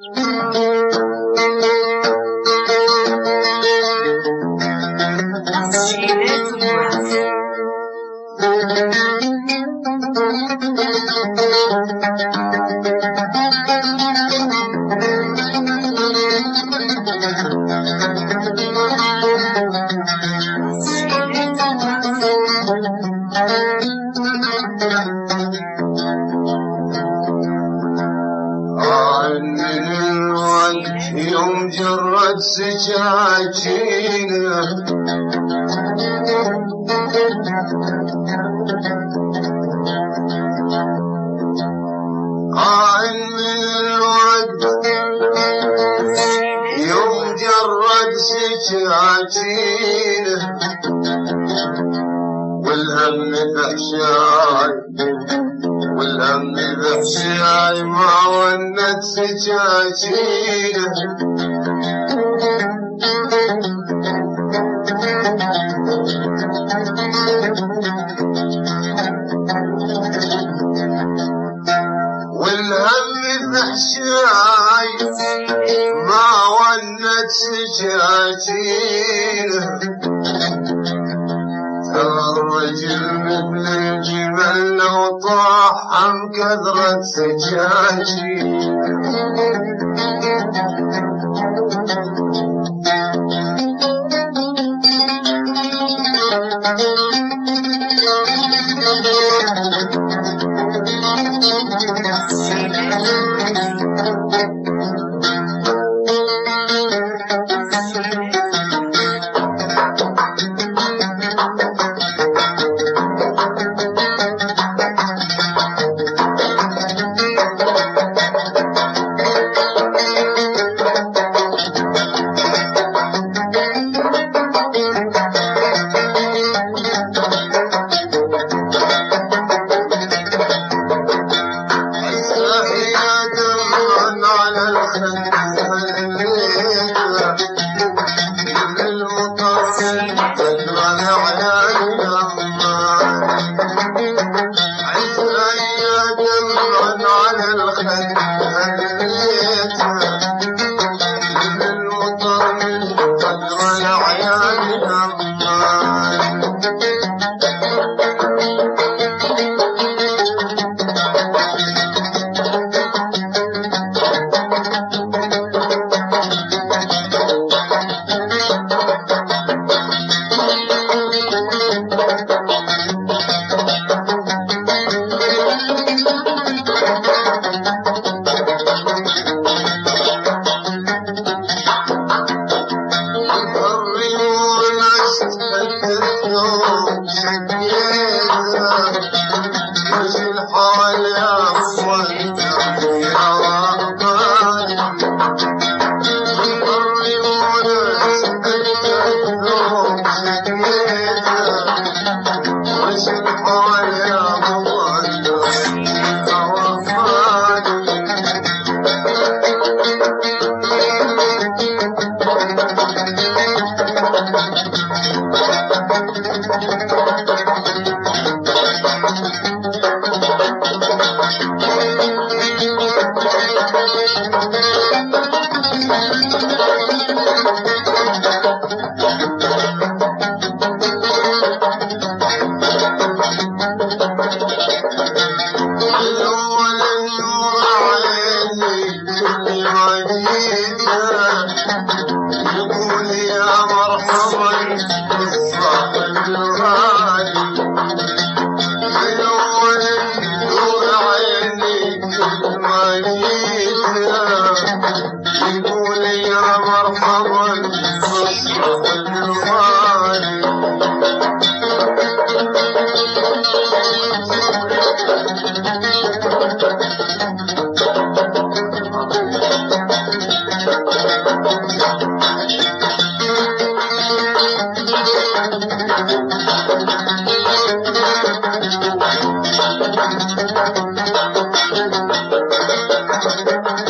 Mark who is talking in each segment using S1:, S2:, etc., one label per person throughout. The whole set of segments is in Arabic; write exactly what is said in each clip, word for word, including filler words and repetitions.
S1: يوم جرد سكاكينه عن من الوقت يوم جرد سكاكينه والهم فحشاي والهم فحشاي ما ونت سكاكينه والهم فحشاي ما ونت سكاكينه الرجل مثل الجبل لو طاح عن كثرة سكاكينه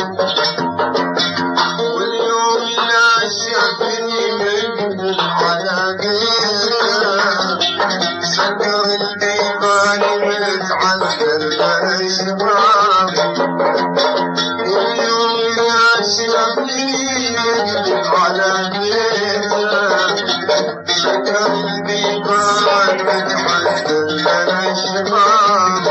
S1: واليوم لا شافني من الحياة شافني يقلب على بيته شكر البيبان متحدد لنا الشباب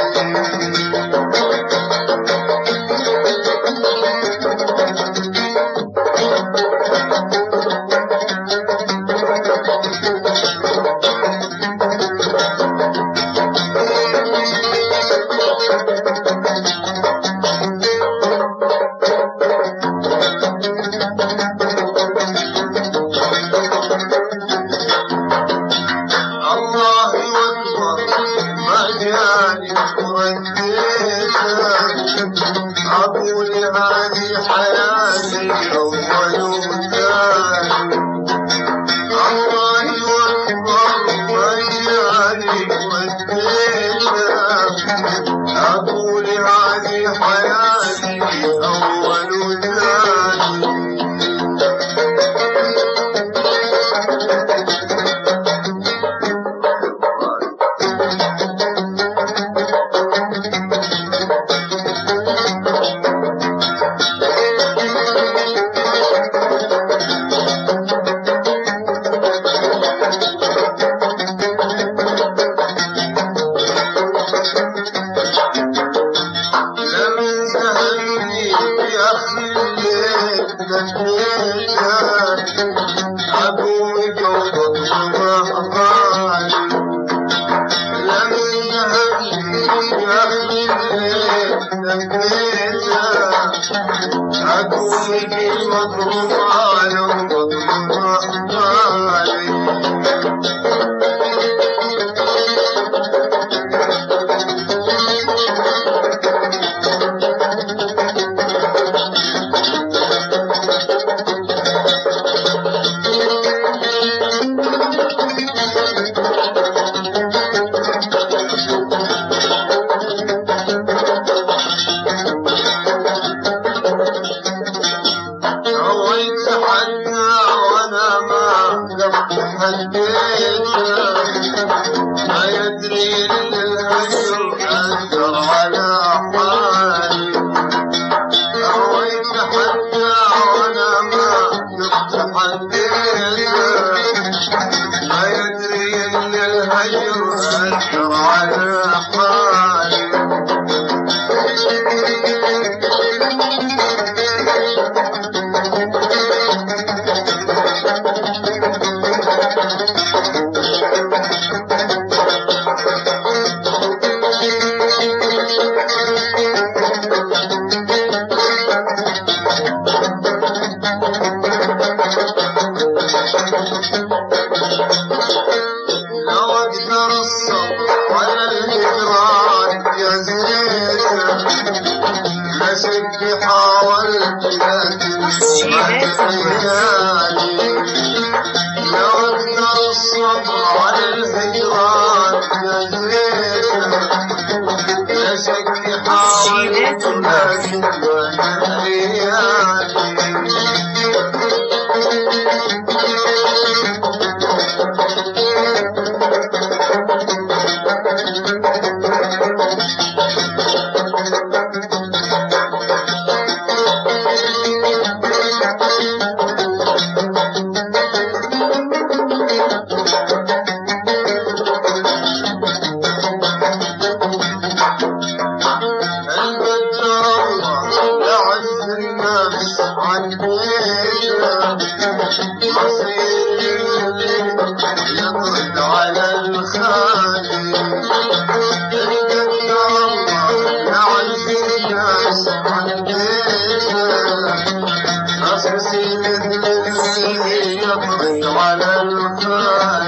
S1: أقول هذه حياتي أول وثاني الله أكبر مجاني ودينا أقول هذه حياتي أول وثاني أقول جوضة وأخباري لمن يهدي يخلي نبيتا أقول بالمضروب على مضروب أخباري ما يدري للهجر أثر على حالي رويت حتى وأنا ما تحديت ما يدري للهجر أثر على حالي لو أقدر الصبر على الهجران يا زينة لست حاولت لكن ما تخيالي لو أقدر الصبر على الهجران يا زينة لست حاولت لكن ما يطرد على الخالي الناس عندنا نصر سيد يطرد على الخالي